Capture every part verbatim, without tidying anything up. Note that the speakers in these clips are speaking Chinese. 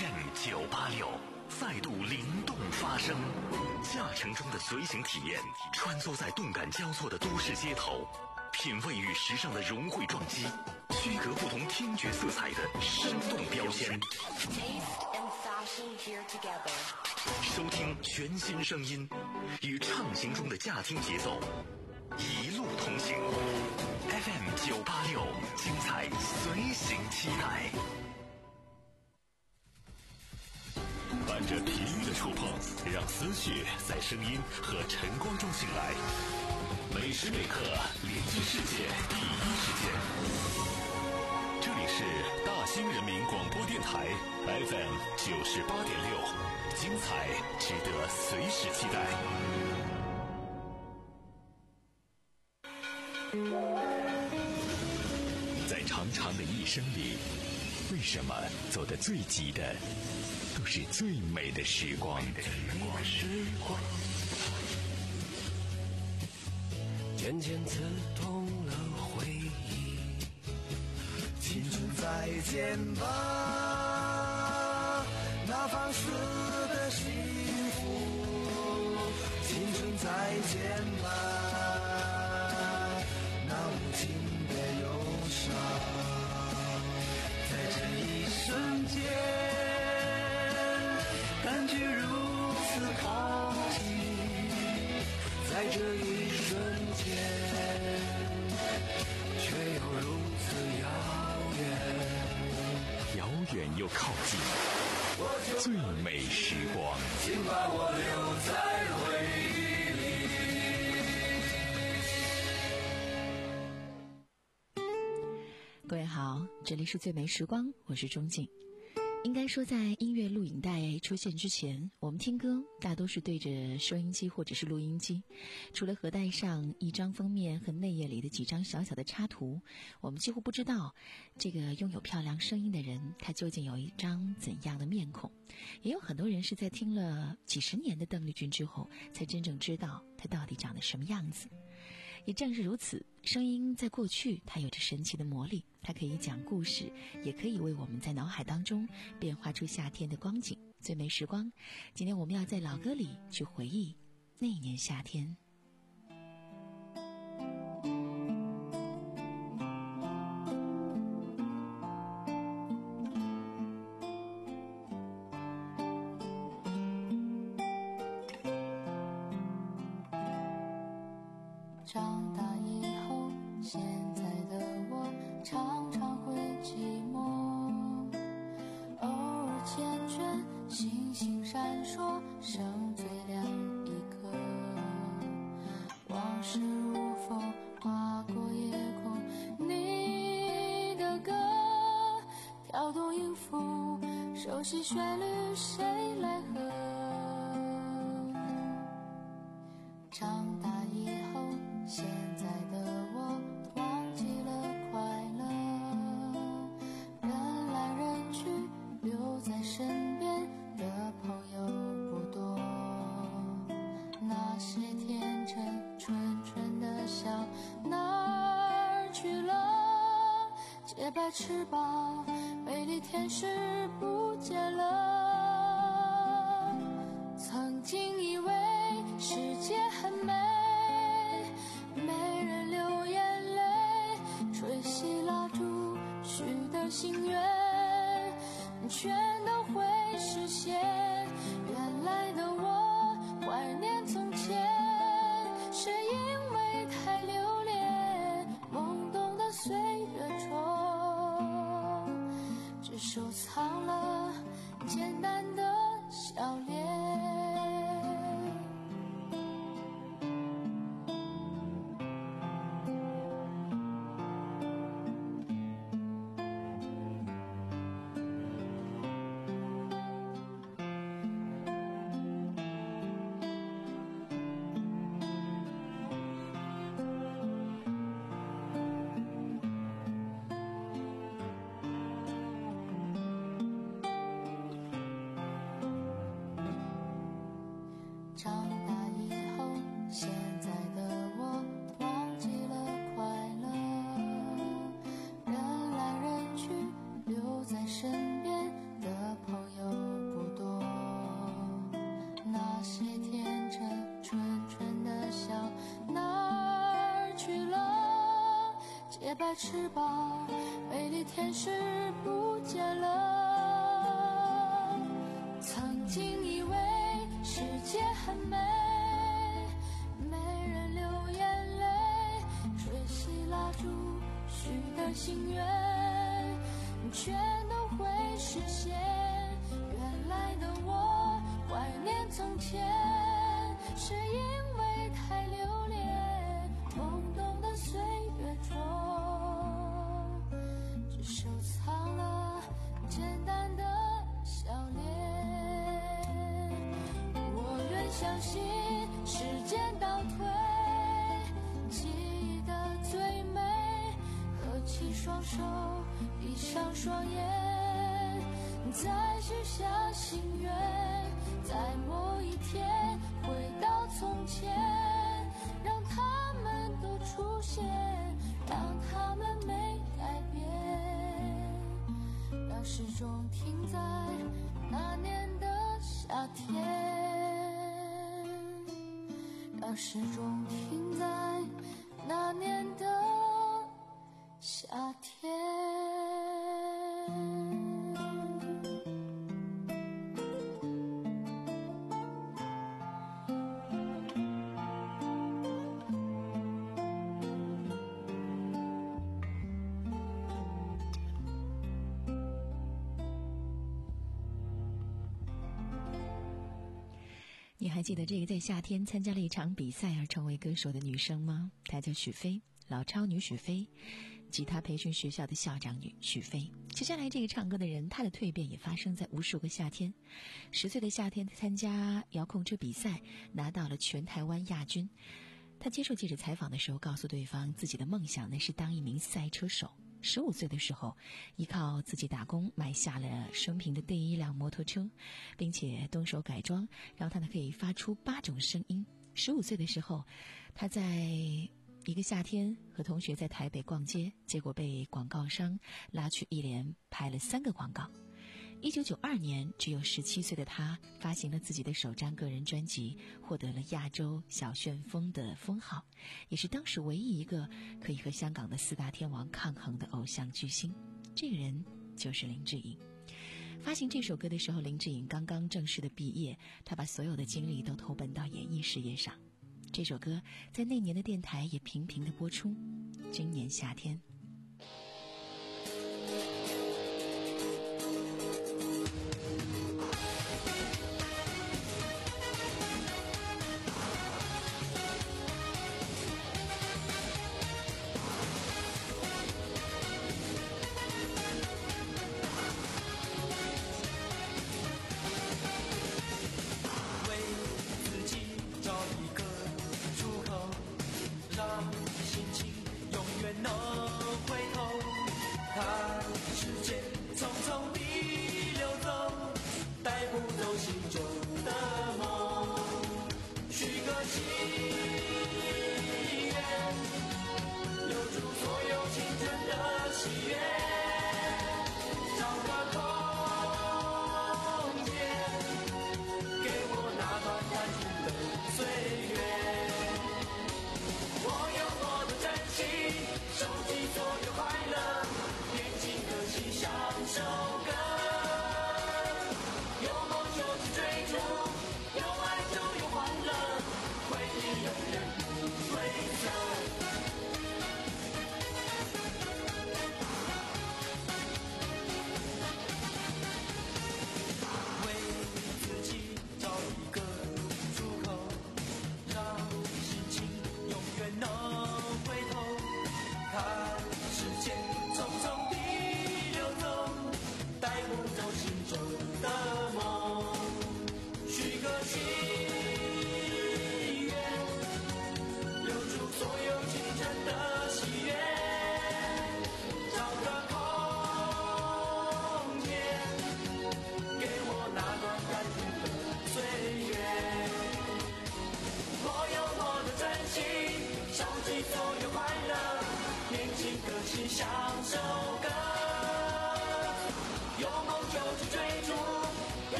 F M 九八六再度灵动发声，驾乘中的随行体验，穿梭在动感交错的都市街头，品味与时尚的融汇撞击，区隔不同听觉色彩的生动标签。收听全新声音，与畅行中的驾听节奏，一路同行。F M 九八六，精彩随行期待。伴着频率的触碰，让思绪在声音和晨光中醒来。每时每刻连接世界第一时间。这里是大兴人民广播电台 F M 九十八点六，精彩值得随时期待。在长长的一生里，为什么走得最急的都是最美的时光？ 渐渐刺痛了回忆， 青春再见吧，那放肆的幸福，青春再见吧，那无情的忧伤，在这一瞬间感觉如此靠近，在这一瞬间却又如此遥远， 遥远又靠近，最美时光， 请把我留在回忆里。各位好，这里是最美时光，我是钟静。应该说，在音乐录影带出现之前，我们听歌大多是对着收音机或者是录音机。除了盒带上一张封面和内页里的几张小小的插图，我们几乎不知道这个拥有漂亮声音的人，他究竟有一张怎样的面孔。也有很多人是在听了几十年的邓丽君之后，才真正知道她到底长得什么样子。也正是如此，声音在过去它有着神奇的魔力，它可以讲故事，也可以为我们在脑海当中变化出夏天的光景。最美时光，今天我们要在老歌里去回忆那一年夏天。 长大以后，现在的我常常会寂寞，偶尔缱绻，星星闪烁，剩最亮一颗。往事如风划过夜空，你的歌跳动音符，熟悉旋律谁来和？长大以后，现在的我忘记了快乐，人来人去，留在身边的朋友不多。那些天真纯纯的笑哪儿去了？洁白翅膀，美丽天使不见了。曾经以为世界很美，没人流眼泪，吹熄蜡烛许的心愿，全都会实现。原来的我怀念从前，是因为太留恋懵懂的岁月中，只收藏了简单的笑脸。 白翅膀，美丽天使不见了。曾经以为世界很美，没人流眼泪，吹熄蜡烛许的心愿，全都会实现。原来的我怀念从前，是因为太留恋懵懂的岁月中，只收藏了简单的笑脸。我愿相信时间倒退，记忆的最美，合起双手，闭上双眼，再许下心愿，在某一天回到从前，让他们都出现，让他们没改变，让时钟停在那年的夏天，让时钟停在那年的夏天。 你还记得这个在夏天参加了一场比赛而成为歌手的女生吗？她叫许飞，老超女许飞，吉他培训学校的校长女许飞。接下来这个唱歌的人，她的蜕变也发生在无数个夏天。十岁的夏天参加遥控车比赛，拿到了全台湾亚军。她接受记者采访的时候告诉对方，自己的梦想呢是当一名赛车手。十五岁的时候，依靠自己打工买下了生平的第一辆摩托车，并且动手改装，让它可以发出八种声音。十五岁的时候，他在一个夏天和同学在台北逛街，结果被广告商拉去一连拍了三个广告。一九九二年，只有十七岁的他发行了自己的首张个人专辑，获得了亚洲小旋风的封号，也是当时唯一一个可以和香港的四大天王抗衡的偶像巨星。这个人就是林志颖。发行这首歌的时候，林志颖刚刚正式的毕业，他把所有的精力都投奔到演艺事业上。这首歌在那年的电台也频频的播出。今年夏天， 心情永远能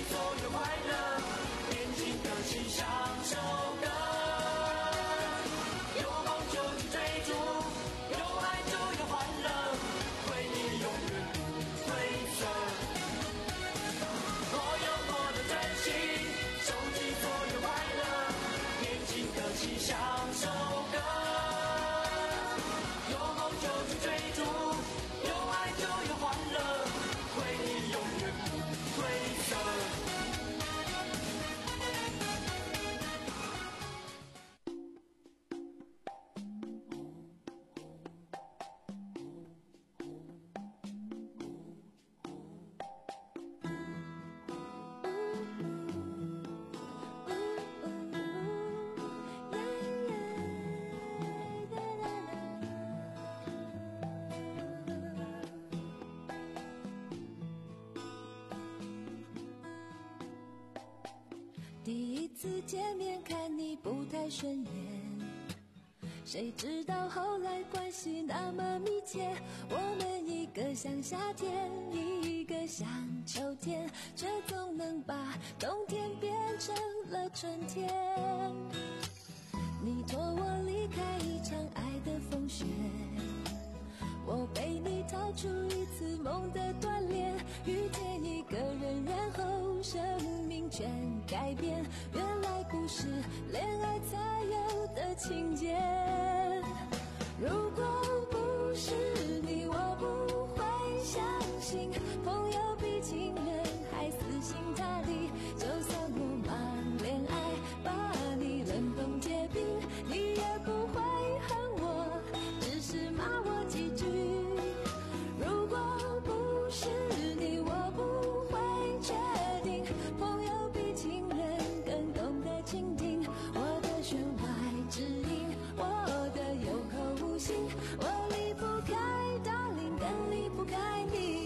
做越快乐，年轻的心享受更。有梦就去追逐，有爱就有欢乐，回忆永远不褪色。我有我的真心，手机做越快乐，年轻的心享受更。有梦就去追逐，有爱就有欢乐，回忆永远不褪色。 第一次见面看你不太顺眼，谁知道后来关系那么密切，我们一个像夏天，一个像秋天，却总能把冬天变成了春天。你托我离开一场爱的风雪，我被你逃出一次梦的锻炼，遇见一个人，然后生命全改变，原来不是恋爱才有的情节。如果不是你，我不会相信朋友比情人还死心塌地，就算我忙恋爱把你冷冻结冰，你也不会恨我，只是骂我几句。如果不是你，我不会决定朋友比情人更懂得倾听我的弦外之音，我的有口无心，我离不开 darling， 更离不开你。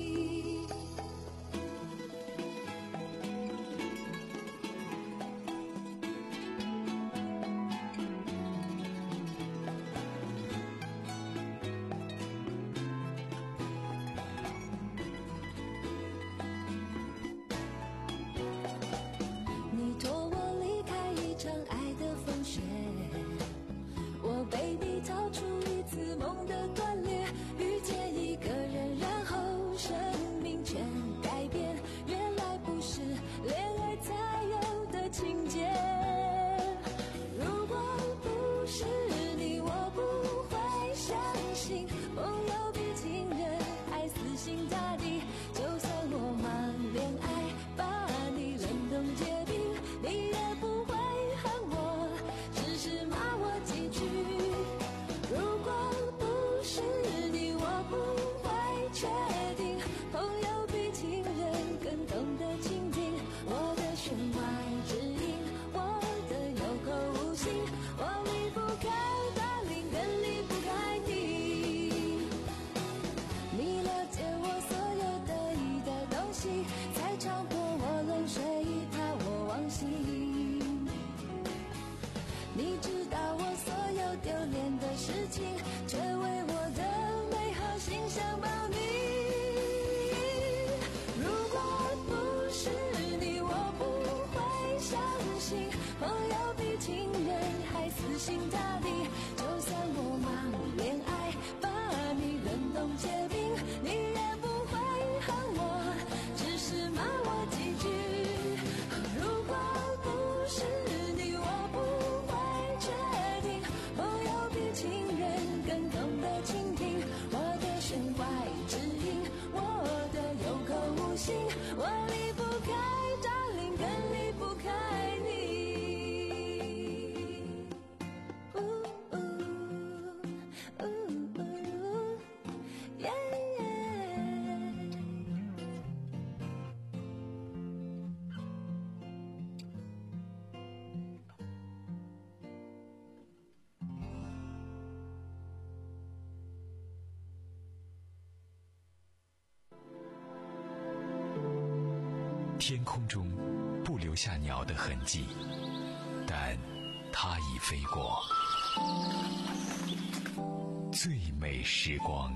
你托我离开一场爱的风雪，我被你逃出一次梦的断裂，遇见一个人，然后生命全改变，原来不是恋爱才有的情节。如果不是你，我不会相信朋友比情人还死心塌地，就算我忙恋爱把你冷冻结冰，你也不会恨我，只是骂我几句。如果不是你，我不会确定朋友比情人更懂得倾听我的弦外之音，我的有口无心，我离不开 darling， 更离不开你。你了解我所有得意的东西，才尝破我冷水，怕我忘形。你知道我所有丢脸的事情，却为我的美好心上报你。如果不是你，我不会相信朋友比情人还死心塌地，就算我忙恋爱把你冷冻结冰，你也不会恨我，只是骂我几句。如果不是你，我不会决定朋友比情人更懂得倾听我的弦外之音，我的有口无心，我离不开 darling， 更离不开你。呜呜呜呜耶耶。 天空中不留下鸟的痕迹，但它已飞过。最美时光。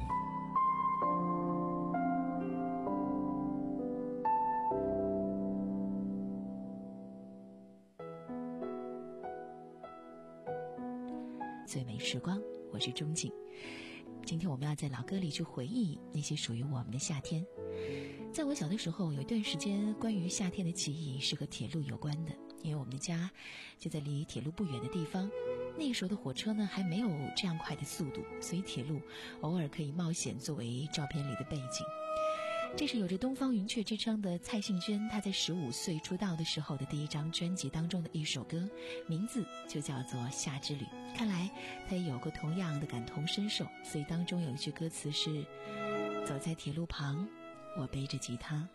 最美时光，我是钟静。今天我们要在老歌里去回忆那些属于我们的夏天。在我小的时候，有一段时间关于夏天的记忆是和铁路有关的，因为我们的家就在离铁路不远的地方。那时候的火车呢还没有这样快的速度，所以铁路偶尔可以冒险作为照片里的背景。这是有着东方云雀之称的蔡幸娟，她在十五岁出道的时候的第一张专辑当中的一首歌，名字就叫做《夏之旅》。看来她也有过同样的感同身受，所以当中有一句歌词是：走在铁路旁，我背着吉他。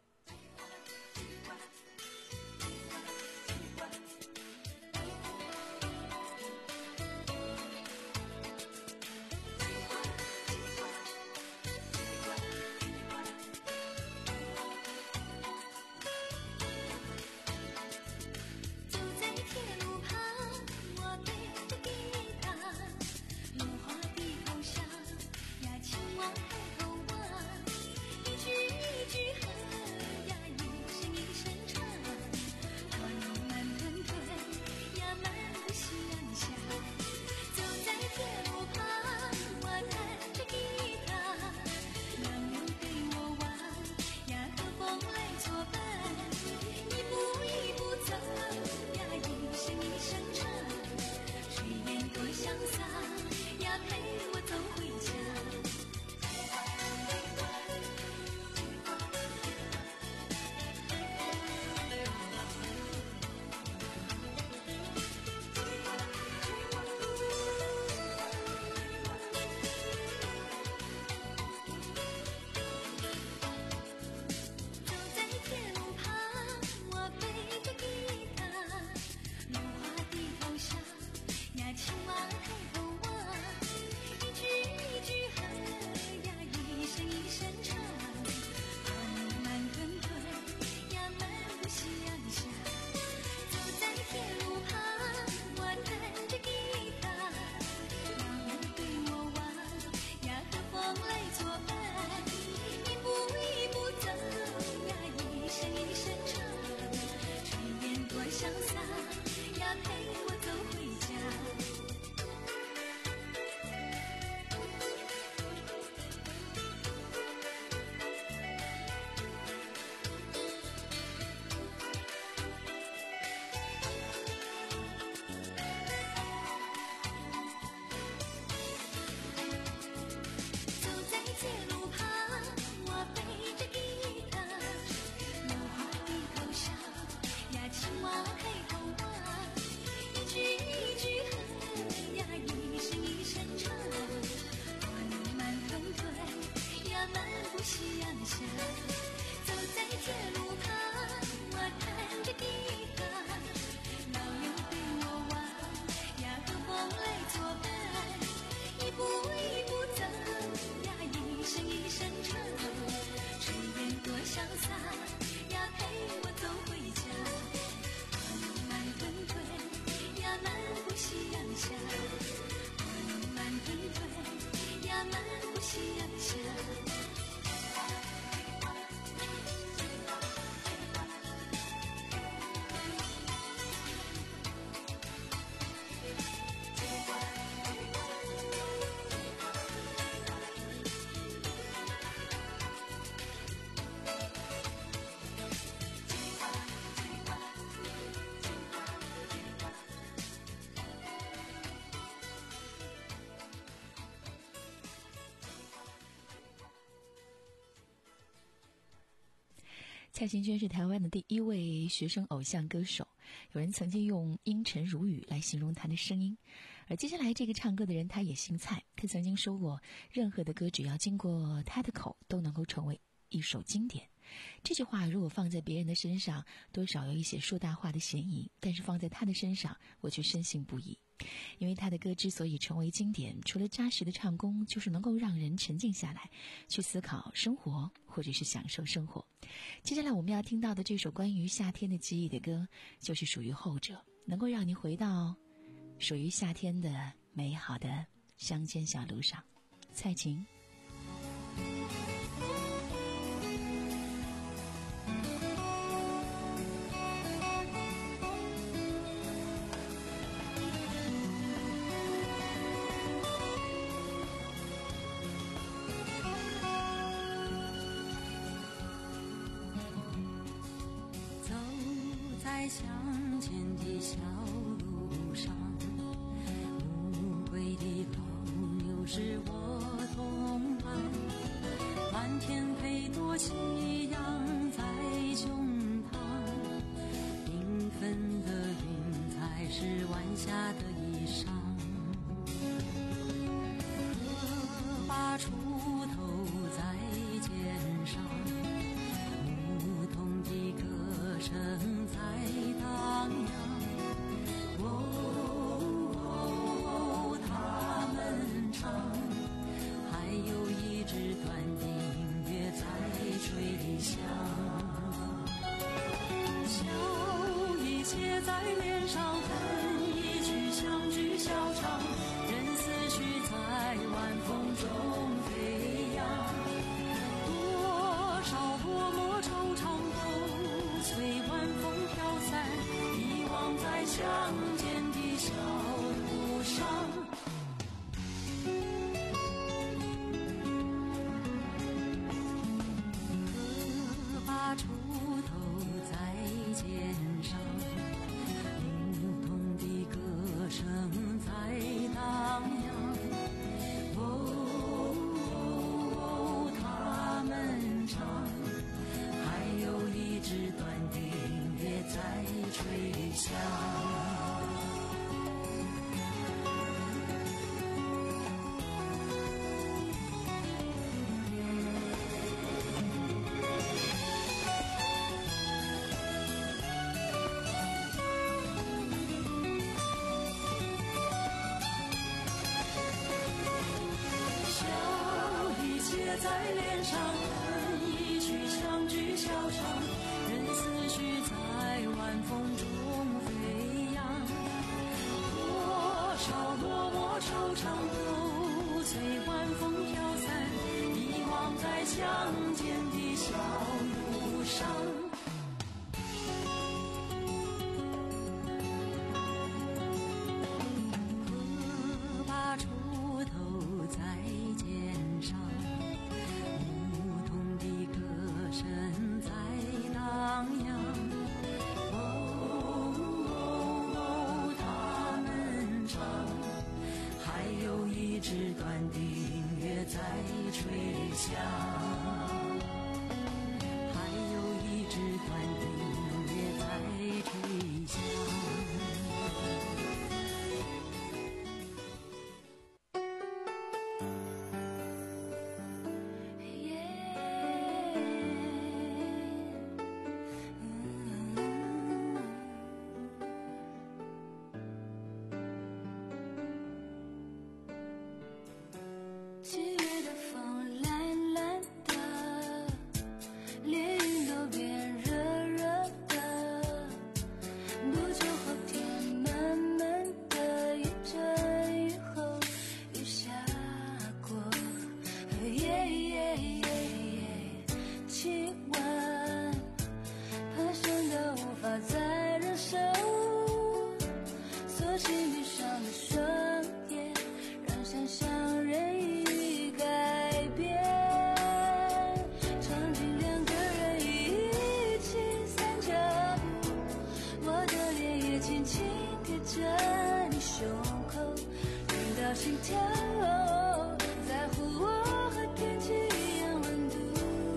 蔡幸娟是台湾的第一位学生偶像歌手，有人曾经用阴沉如雨来形容她的声音。而接下来这个唱歌的人，他也姓蔡，他曾经说过，任何的歌只要经过他的口，都能够成为一首经典。这句话如果放在别人的身上，多少有一些说大话的嫌疑，但是放在他的身上，我却深信不疑。因为他的歌之所以成为经典，除了扎实的唱功，就是能够让人沉静下来，去思考生活，或者是享受生活。接下来我们要听到的这首关于夏天的记忆的歌，就是属于后者，能够让你回到属于夏天的美好的乡间小路上。蔡琴。 在乡间的小路上，无归的老牛是我同伴，满天配朵夕阳在胸膛，缤纷的云彩是晚霞的衣裳，荷把锄头在肩上，牧童的歌声在荡漾，哦哦，他们唱，还有一支短笛音乐在吹理响，笑意写在脸上，恨一句相聚笑场，任思绪在晚风中飞扬，多少落寞惆怅都随晚风飘散，遗忘在乡间的小路上。荷把锄头在肩上，牧童的歌声在荡漾，哦哦，他们唱，还有一支短笛音乐在吹响。在脸上，恨一曲相聚笑场，任思绪在晚风中飞扬，多少落寞惆怅都随晚风飘散，遗忘在乡间的小路上。荷把锄头在肩上，牧童的歌声在荡漾，哦哦，他们唱，还有一支短笛音乐在吹响，还有一支短笛音乐在吹响。 七月的风懒懒的，连云都变热热的，不久后天闷闷的，一阵雨后雨下过，耶耶耶耶，气温攀升的无法再忍受，索性闭上了双眼，让想象任意改变，场景两个人一起散脚步，我的脸也轻轻贴着你胸口，听到心跳，在乎我和天气一样温度，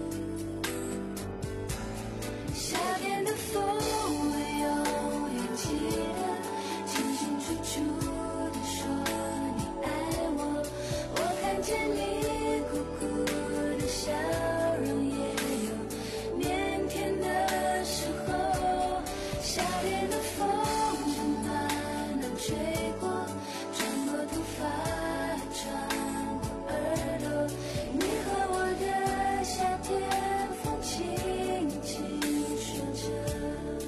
夏天的风会有勇气的，清清楚楚地说你爱我，我看见你苦苦的笑容，也有腼腆的时候，夏天的风正暖暖吹过，穿过头发，穿过耳朵，你和我的夏天，风轻轻说着。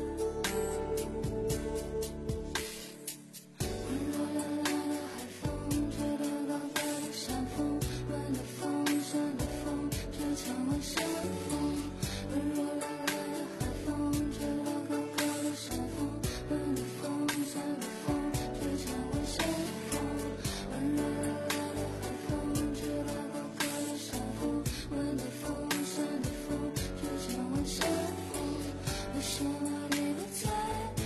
温柔懒懒的海风，吹得高高的山峰，闻到风声的风，吹成晚上风。温柔懒懒的海风，吹得高高的山峰，闻到风声的风，吹成晚上风。温柔懒懒的海风，吹得高高的山峰，闻到风声的风，吹成晚上风。为什么你不在？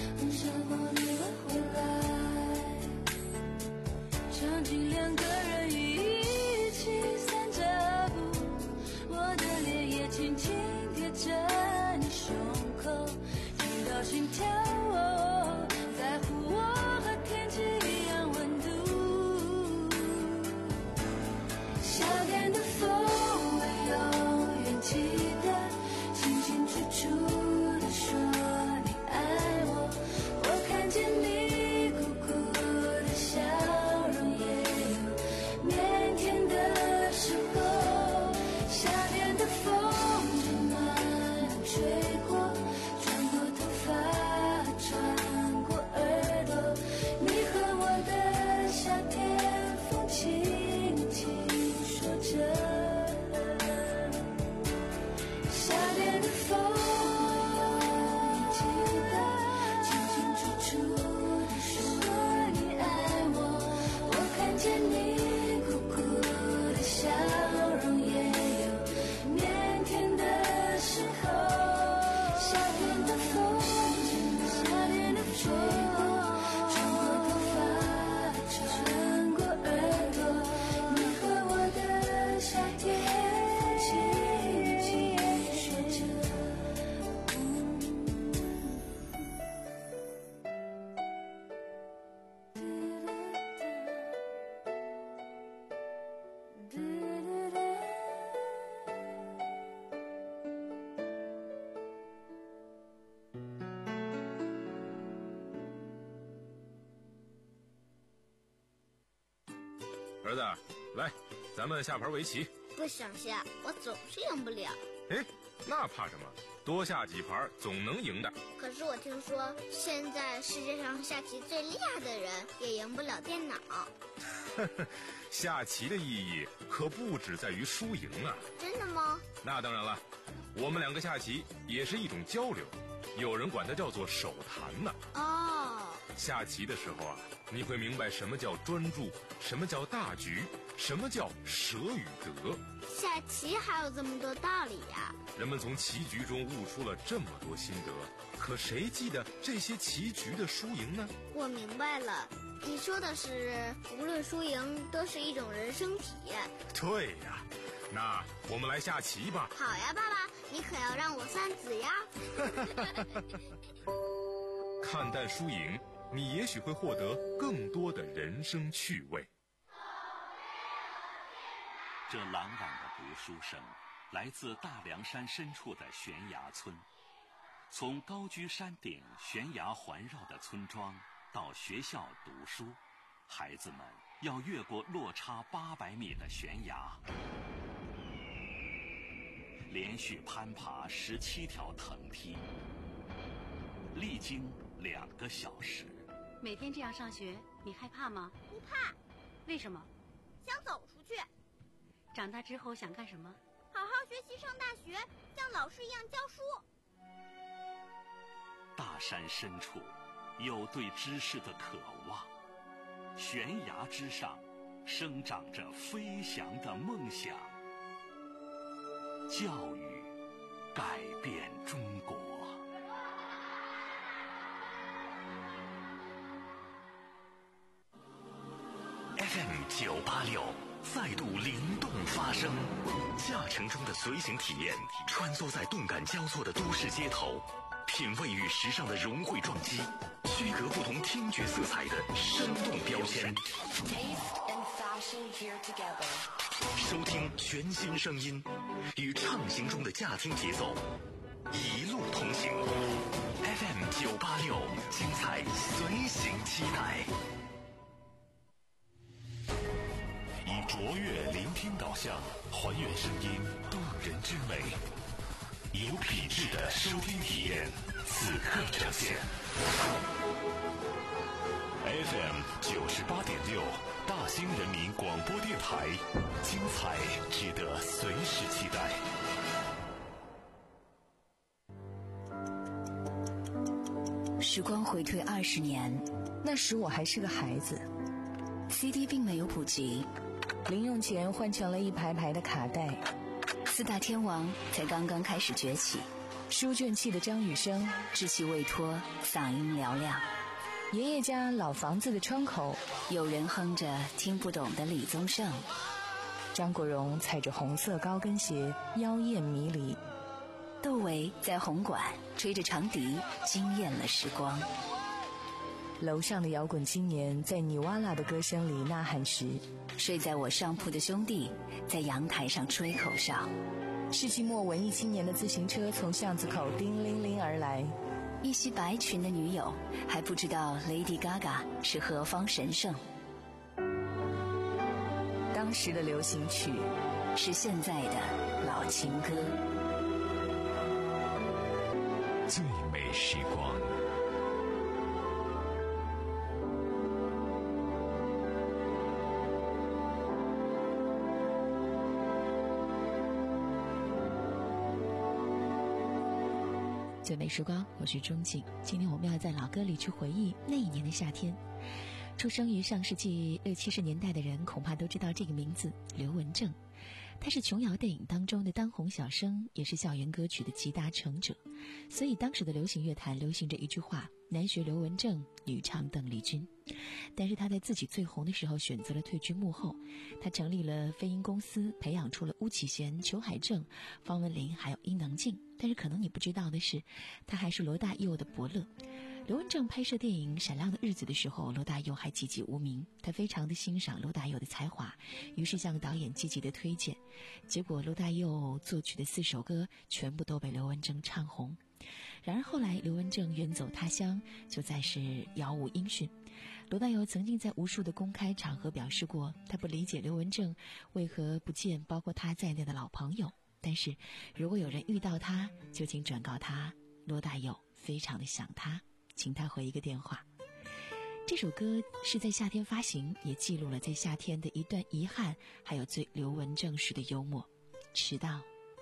子，来，咱们下盘围棋。 不想下，我总是赢不了。 哎，那怕什么？多下几盘总能赢的。 可是我听说，现在世界上下棋最厉害的人也赢不了电脑。 下棋的意义可不只在于输赢啊。 真的吗？ 那当然了，我们两个下棋也是一种交流，有人管它叫做手谈呢。 哦， 下棋的时候啊，你会明白什么叫专注，什么叫大局，什么叫舍与得。 下棋还有这么多道理呀！ 人们从棋局中悟出了这么多心得，可谁记得这些棋局的输赢呢？ 我明白了，你说的是无论输赢都是一种人生体验。 对呀，那我们来下棋吧。 好呀，爸爸，你可要让我算子呀。 看淡输赢，你也许会获得更多的人生趣味。 这朗朗的读书声来自大凉山深处的悬崖村。从高居山顶悬崖环绕的村庄到学校读书，孩子们要越过落差八百米的悬崖，连续攀爬十七条藤梯，历经两个小时。 每天这样上学，你害怕吗？ 不怕。 为什么？ 想走出去。 长大之后想干什么？ 好好学习，上大学，像老师一样教书。 大山深处有对知识的渴望，悬崖之上生长着飞翔的梦想。教育改变中国。F M 九八六再度灵动发声，驾乘中的随行体验，穿梭在动感交错的都市街头，品味与时尚的融汇撞击，区隔不同听觉色彩的生动标签。收听全新声音，与畅行中的驾听节奏，一路同行。F M 九八六，精彩随行期待。以卓越聆听导向，还原声音动人之美，有品质的收听体验，此刻呈现。F M 九十八点六，大兴人民广播电台，精彩值得随时期待。 时光回退二十年，那时我还是个孩子 ，C D 并没有普及。零用钱换成了一排排的卡带，四大天王才刚刚开始崛起。书卷气的张雨生，稚气未脱，嗓音嘹亮。爷爷家老房子的窗口，有人哼着听不懂的李宗盛。张国荣踩着红色高跟鞋，妖艳迷离。窦唯在红馆吹着长笛，惊艳了时光。楼上的摇滚青年在尼瓦拉的歌声里呐喊时，睡在我上铺的兄弟在阳台上吹口哨。世纪末文艺青年的自行车从巷子口叮铃铃而来，一袭白裙的女友还不知道 Lady Gaga 是何方神圣。当时的流行曲是现在的老情歌。 最美时光， 最美时光，我是钟景。今天我们要在老歌里去回忆那一年的夏天。出生于上世纪六七十年代的人恐怕都知道这个名字，刘文正。他是琼瑶电影当中的当红小生，也是校园歌曲的集大成者。所以当时的流行乐坛流行着一句话：男学刘文正，女唱邓丽君。但是他在自己最红的时候选择了退居幕后，他成立了飞鹰公司，培养出了巫启贤、裘海正、方文琳还有伊能静。但是可能你不知道的是，他还是罗大佑的伯乐。刘文正拍摄电影《闪亮的日子》的时候，罗大佑还籍籍无名。他非常的欣赏罗大佑的才华，于是向导演积极的推荐。结果罗大佑作曲的四首歌全部都被刘文正唱红。然而后来刘文正远走他乡，就再是杳无音讯。 罗大佑曾经在无数的公开场合表示过，他不理解刘文正为何不见包括他在内的老朋友，但是如果有人遇到他，就请转告他，罗大佑非常的想他，请他回一个电话。这首歌是在夏天发行，也记录了在夏天的一段遗憾，还有最刘文正式的幽默。迟到。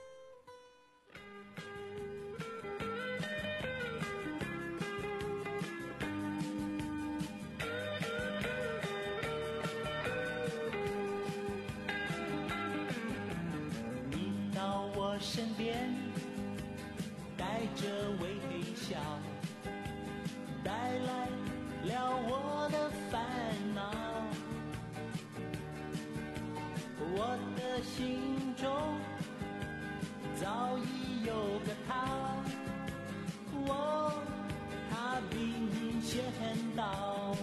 身边带着微笑，带来了我的烦恼。我的心中早已有个他，我他比你先到。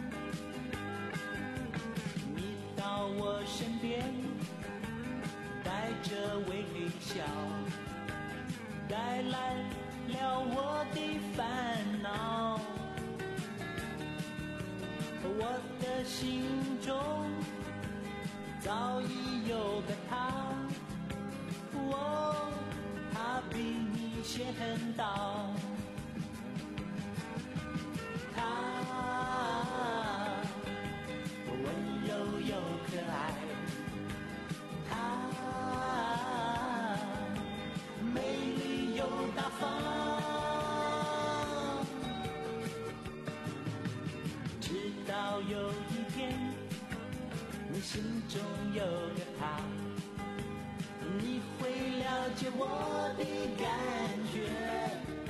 你到我身边带着微笑，带来了我的烦恼。我的心中早已有个他，我他比你先到。他温柔又可爱，他美丽又大方，直到有一天你心中有个他，你会了解我的感觉。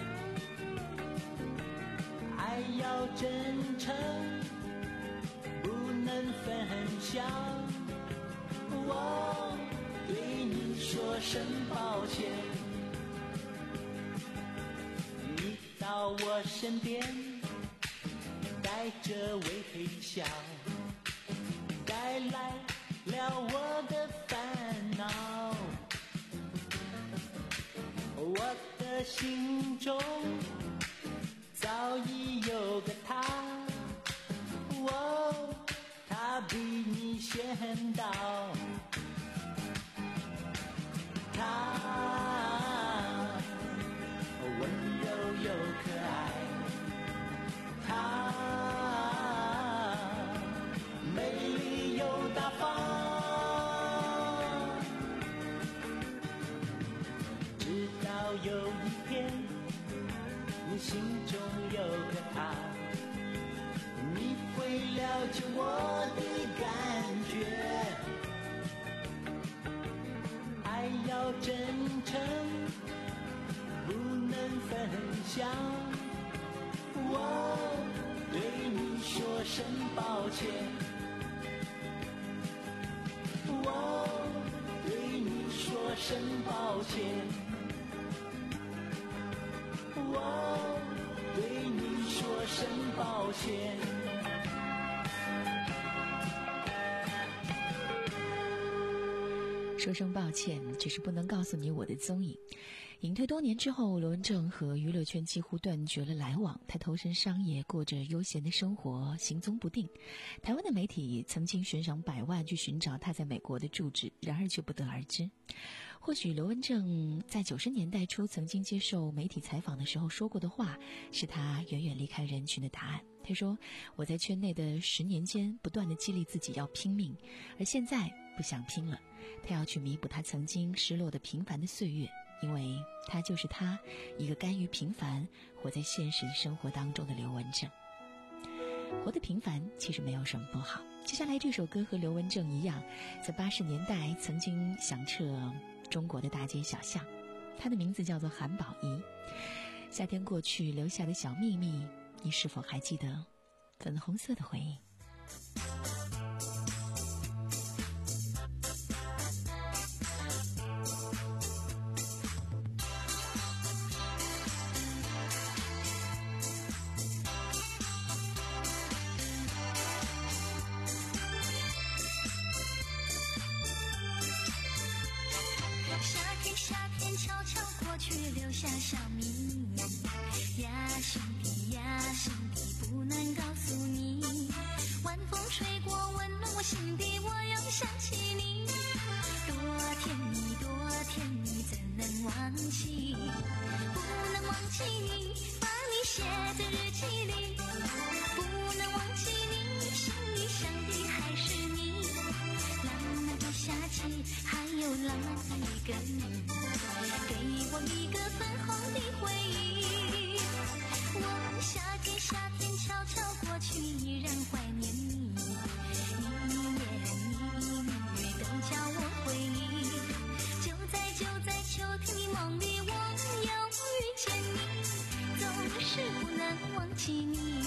爱要真诚，不能分享，我对你说声抱歉。你到我身边带着微笑，带来了我的烦恼。我的心中早已有个他，哦，他比你先到。他温柔又可爱，他美丽又大方，直到有一天你心中有个他，你会了解我的感觉。爱要真诚，不能分享，我对你说声抱歉，我对你说声抱歉，我对你说声抱歉。 说声抱歉，只是不能告诉你我的踪影。隐退多年之后，罗文正和娱乐圈几乎断绝了来往，他投身商业，过着悠闲的生活，行踪不定。台湾的媒体曾经悬赏百万去寻找他在美国的住址，然而却不得而知。或许罗文正在九十年代初曾经接受媒体采访的时候说过的话，是他远远离开人群的答案。他说，我在圈内的十年间不断地激励自己要拼命，而现在不想拼了，他要去弥补他曾经失落的平凡的岁月，因为他就是他，一个甘于平凡活在现实生活当中的刘文正。活得平凡其实没有什么不好。接下来这首歌和刘文正一样，在八十年代曾经响彻中国的大街小巷，它的名字叫做韩宝仪。夏天过去留下的小秘密，你是否还记得？粉红色的回忆。 留下小秘密呀，心底呀，心底不能告诉你。 在日记里，不能忘记你，心里想的还是你。浪漫的夏季，还有浪漫的一个你，给我一个粉红的回忆。我夏天夏天悄悄过去，依然怀念你，一言一语都叫我回忆。就在就在秋天的梦里，我又遇见你，总是不能忘记你。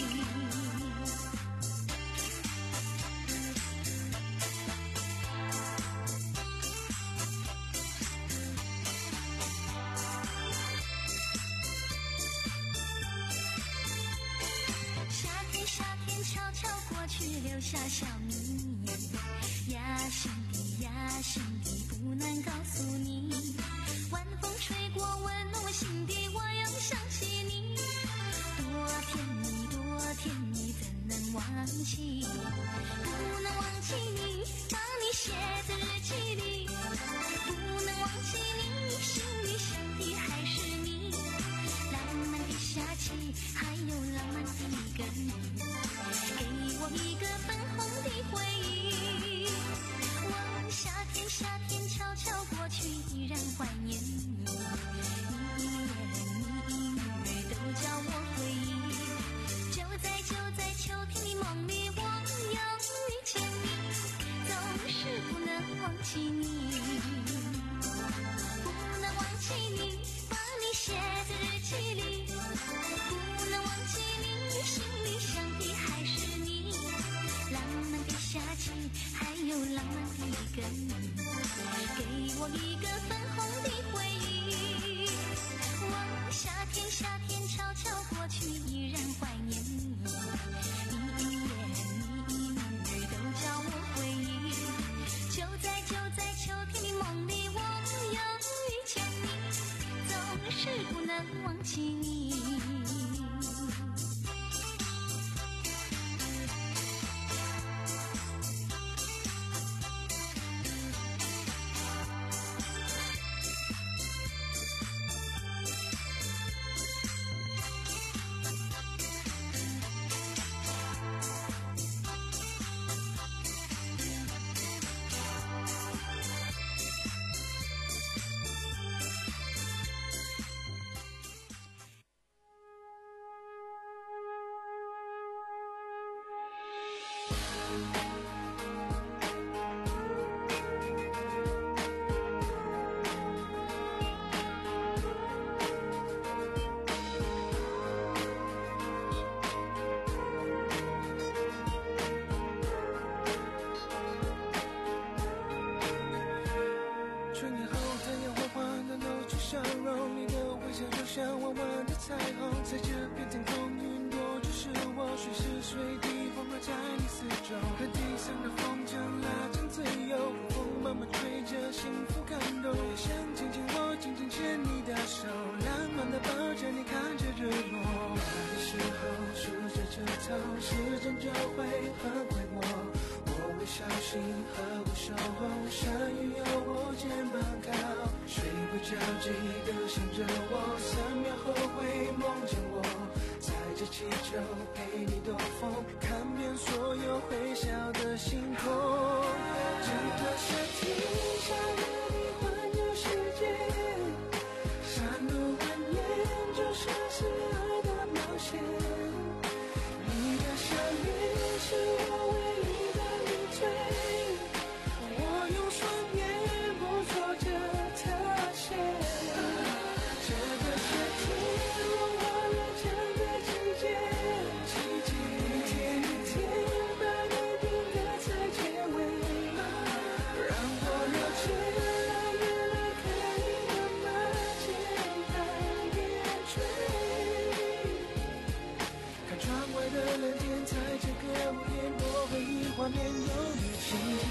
夏天夏天悄悄过去，留下小秘密，压心底压心底不能告诉你。晚风吹过温暖我心底，我又想起你，多甜蜜多甜蜜怎能忘记，不能忘记你，把你写在日记里，不能忘记你，心里想的还是你。浪漫的夏季，还有浪漫的一个你，给我一个粉红的回忆。我夏天夏天悄悄过去，依然怀念你，一言一语都叫我回忆。就在就在秋天的梦里，我又遇见你，总是不能忘记你，不能忘记你，把你写在日记里，不能忘记你，心里想的还是你。浪漫的夏季，还有浪漫的一个你，给我一个粉红的回忆。我夏天夏天悄悄过去，依然怀念你，一言一语都叫我回忆。就在就在秋天的梦里，我又遇见你，总是不能忘记你。 春天后太阳缓缓地露出笑容，你的微笑就像弯弯的彩虹，在这片天空云朵就是我，随时随地环绕在你四周。和地上的风筝拉长自由，风慢慢吹着幸福感动，也想紧紧握紧紧牵你的手，浪漫的抱着你看着日落。来的时候数着指头，时间就会还回我，我会小心呵护守候，下雨有我肩膀靠，睡不着记得想着我，三秒后会梦见我，载着气球陪你兜风，看遍所有会笑的星空。整个夏天下了你环游世界，山路蜿蜒就像是爱的冒险，你的笑脸是我唯一的迷醉，我用双眼捕捉着特写。这个夏天融化了整个季节，一天一天把你定格在结尾，让我热切让眼泪可以慢慢简单点缀。看窗外的蓝天，在这个午夜，我回忆画面有你情节。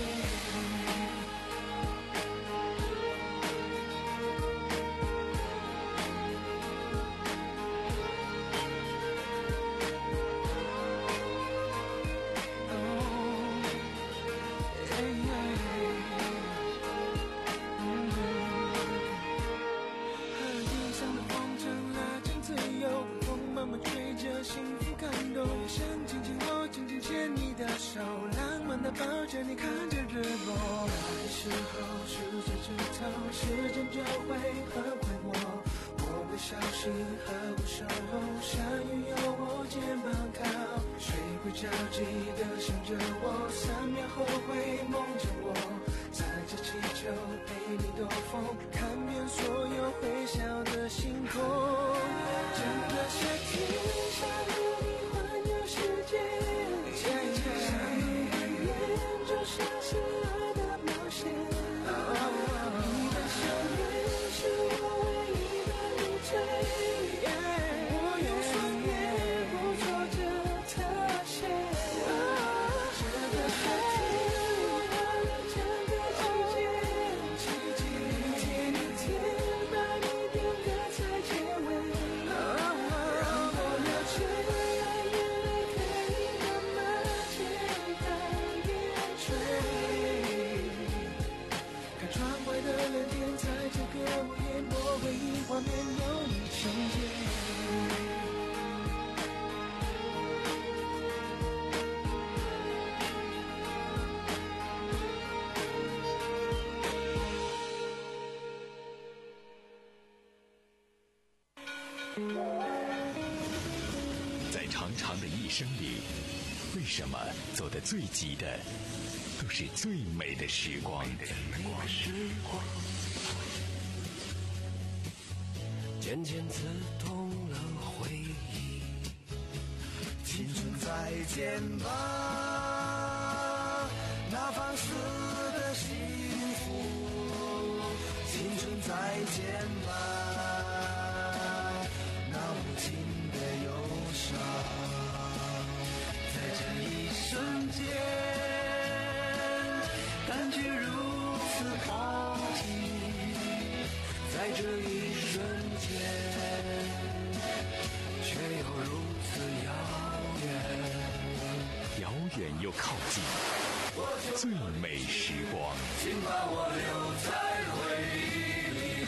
和地上的风筝拉长自由，风慢慢吹着幸抱着你看着日落，那个时候数着指头，时间就会很快过。我的小心和我守候，下雨有我肩膀靠，水会着急的想着我，三秒后会梦着我，载着气球陪你兜风，看遍所有会笑的星空。整个夏天下雨你环游世界，山路蜿蜒就像是爱的冒险，你的笑脸是我唯一的累赘，我用双眼捕捉着特写。这个夏天我要了整个季节，一天一天把你点个再结尾，让我了解爱眼泪可以慢慢简单点缀，看窗外的蓝天在这个午夜，我回忆画面有你瞬间。 在长长的一生里，为什么走得最急的都是最美的时光？ 渐渐刺痛了回忆。 青春再见吧，那放肆的幸福。青春再见吧，那无尽的忧伤。在这一瞬间，感觉如此靠近，在这一瞬间，却又如此遥远， 遥远又靠近，最美时光。 请把我留在回忆里。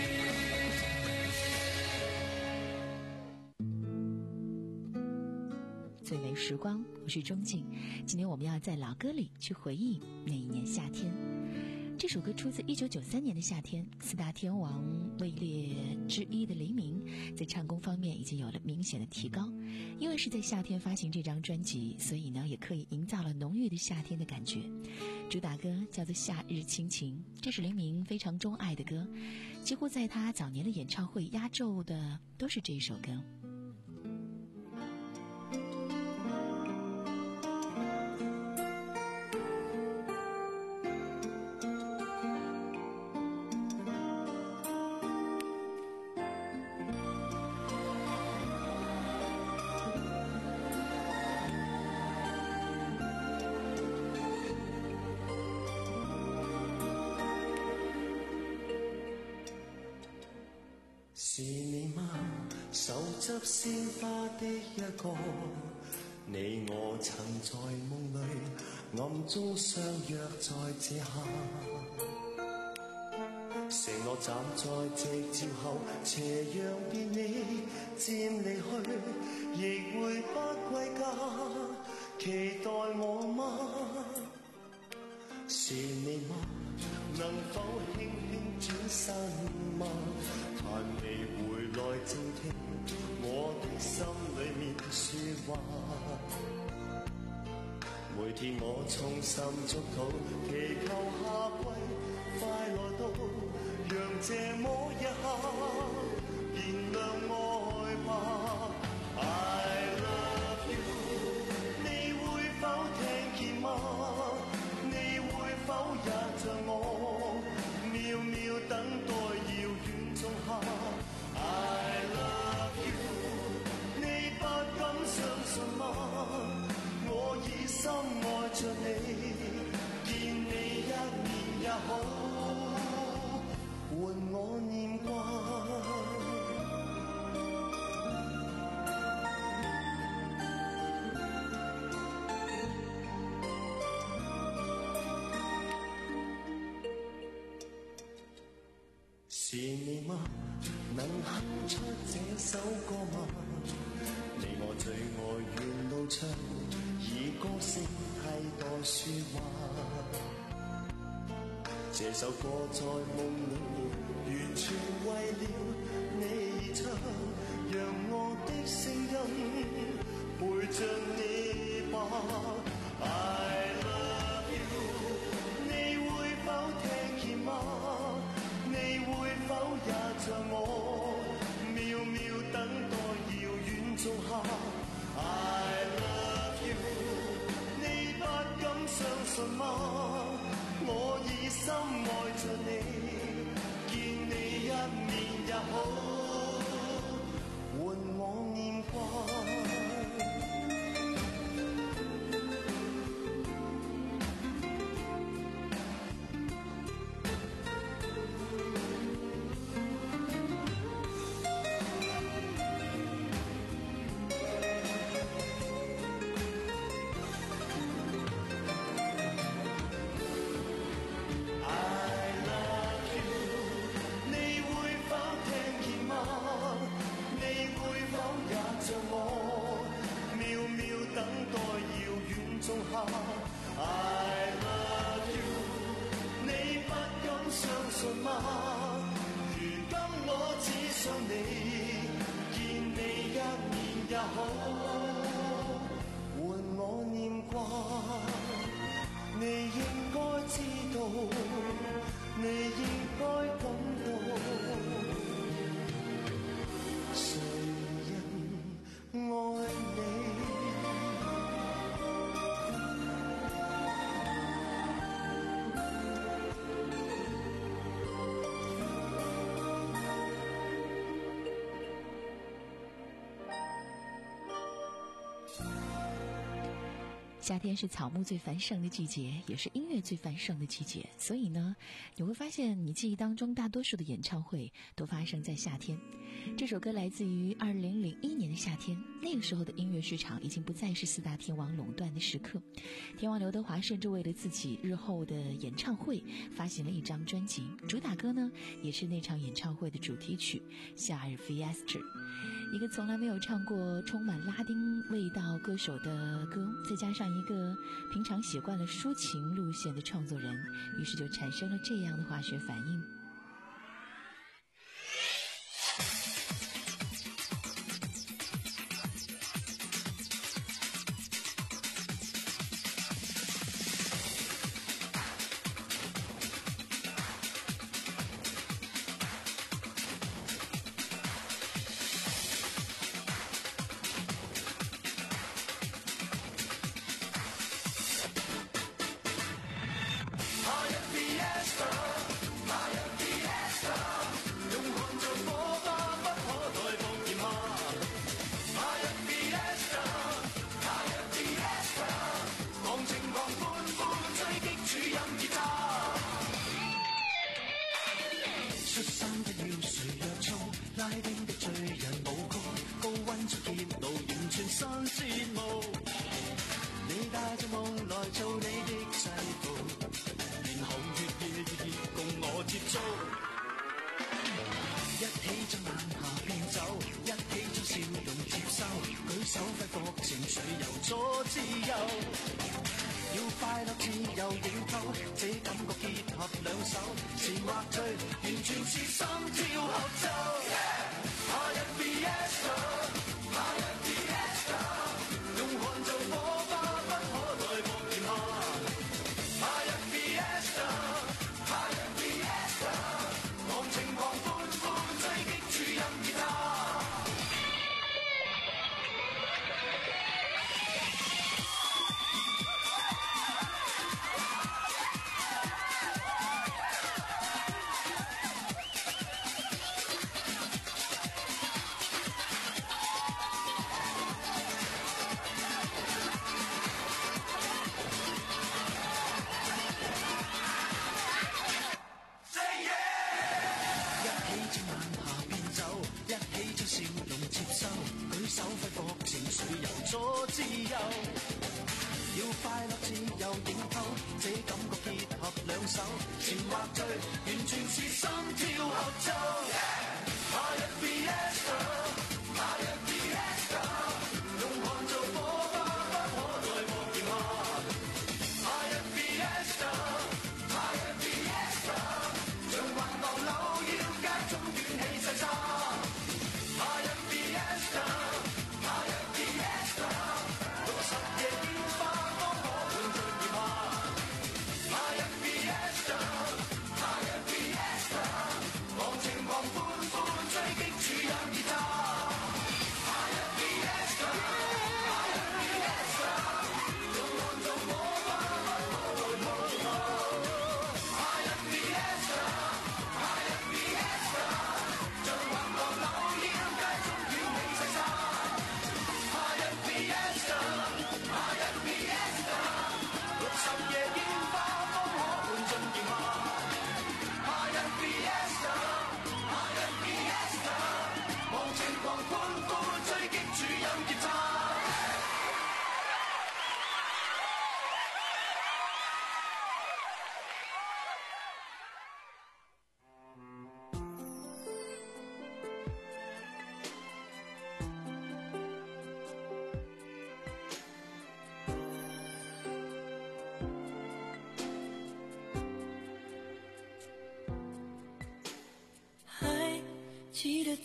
最美时光，我是钟静。今天我们要在老歌里去回忆那一年夏天。这首歌出自一九九三年的夏天，四大天王位列之一的黎明在唱功方面已经有了明显的提高。因为是在夏天发行这张专辑，所以呢也刻意营造了浓郁的夏天的感觉。主打歌叫做《夏日亲情》，这是黎明非常钟爱的歌，几乎在他早年的演唱会压轴的都是这一首歌。 是你嗎？手執鮮花的一個，你我曾在夢裏暗中相約在這下，承諾站在夕照後，斜陽別你漸離去，亦會不歸家，期待我嗎？是你嗎？能否輕輕轉身嗎？還未回來靜聽我的心裏面說話，每天我衷心祝禱，祈求夏季快來到，讓這麼一刻燃亮愛吧。I love you， 你會否聽見嗎？你會否也像我秒秒等待遙遠仲夏 I love you， 你不敢相信嗎？我已深愛着你，見你一面也好，換我念掛。是你嗎？能哼出這首歌嗎？你我最愛沿路唱，以歌聲太多說話。這首歌在夢裏完全為了你而唱，讓我的聲音陪着你吧。I love you， 你會否聽見嗎？你會否也像我，秒秒等待遙遠仲夏。I love you， 你不敢相信嗎？我已深愛着你，見你一面也好，換我念掛。I love you， 你不敢相信嗎？如今我只想你，見你一面也好，換我念掛。你應該知道，你應該感到，誰人愛你？ 夏天是草木最繁盛的季节，也是音乐最繁盛的季节，所以呢，你会发现你记忆当中大多数的演唱会都发生在夏天。这首歌来自于二零零一年的夏天，那个时候的音乐市场已经不再是四大天王垄断的时刻。天王刘德华甚至为了自己日后的演唱会发行了一张专辑，主打歌呢也是那场演唱会的主题曲《夏日 Fiesta》。一个从来没有唱过充满拉丁味道歌手的歌，再加上一个平常写惯了抒情路线的创作人，于是就产生了这样的化学反应。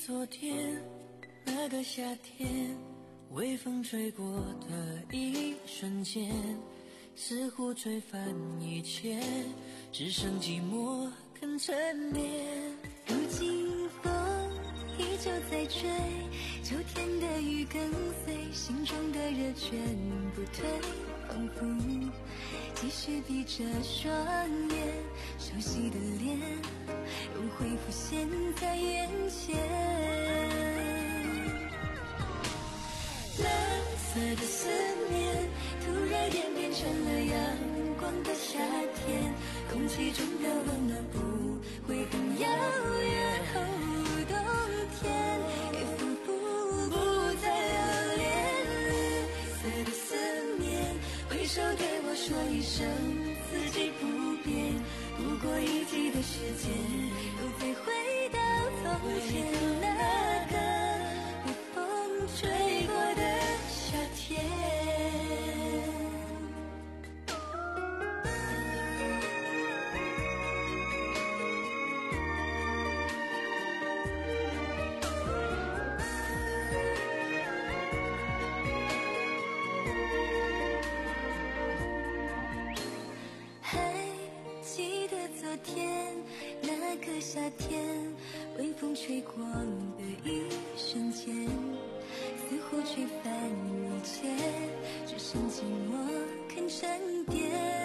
昨天，那个夏天，微风吹过的一瞬间，似乎吹翻一切，只剩寂寞肯沉淀。 如今风依旧在吹，秋天的雨跟随，心中的热全不退，仿佛继续闭着双眼，熟悉的脸又会浮现在眼前。蓝色的思念突然演变成了阳光的夏天，空气中的温暖不会很遥远，哦，冬天也仿佛不再留恋。绿色的思念挥手对我说一声四季不变，不过一季的时间，又再回到从前那个被风吹过的夏天。夏天，微风吹过的一瞬间，似乎吹翻一切，只剩寂寞肯沉淀。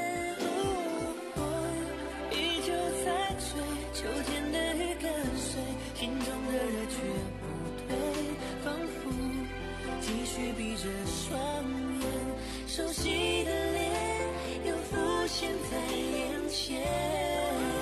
哦，依旧在追，秋天的雨跟随，心中的热却不退，仿佛继续闭着双眼，熟悉的脸又浮现在眼前。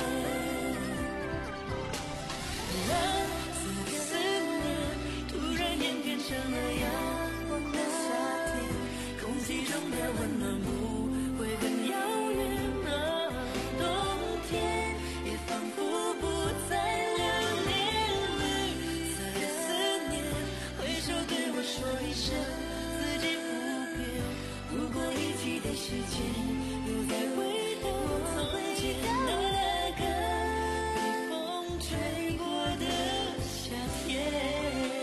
成了阳光的夏天，空气中的温暖不会很遥远啊，冬天也仿佛不再留恋。绿色的思念挥手对我说一声四季不变，不过一季的时间，又再回到从前那个被风吹过的夏天。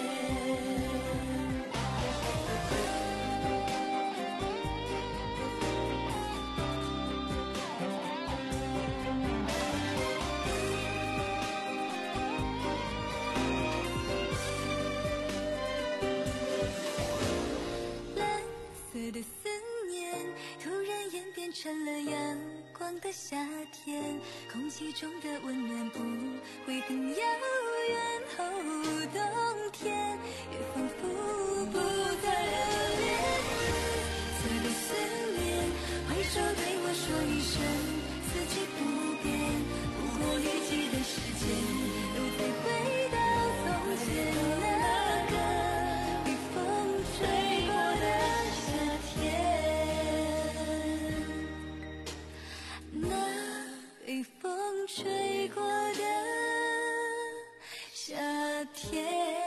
的思念突然演变成了阳光的夏天，空气中的温暖不会很遥远，哦，冬天也仿佛不再留恋。绿色的思念挥手对我说一声四季不变，不过一季的时间，又再回到从前那个被风吹过的被风吹过的夏天。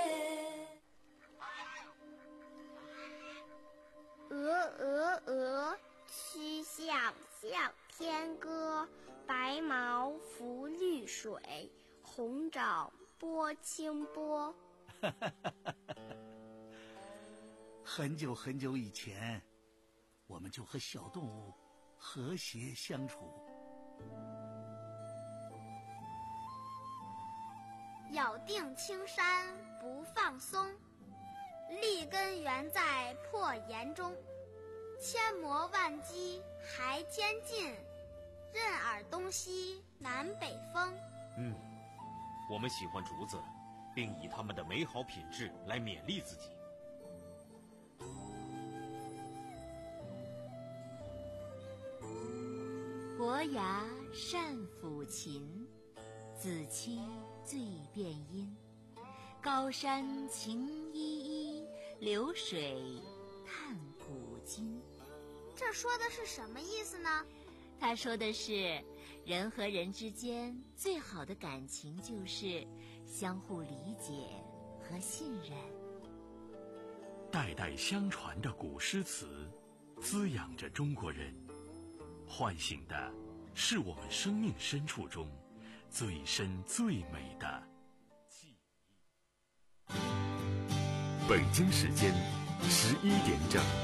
鹅鹅鹅，曲项向天歌。白毛浮绿水，红掌拨清波。 很久很久以前，我们就和小动物和谐相处。 咬定青山不放松，立根原在破岩中。千磨万击还坚劲，任尔东西南北风。 嗯，我们喜欢竹子，并以它们的美好品质来勉励自己。 伯牙善抚琴，子期醉辨音。高山晴依依，流水叹古今。 这说的是什么意思呢？ 他说的是，人和人之间最好的感情就是相互理解和信任。 代代相传的古诗词，滋养着中国人，唤醒的是我们生命深处中最深最美的记忆。 北京时间十一点整。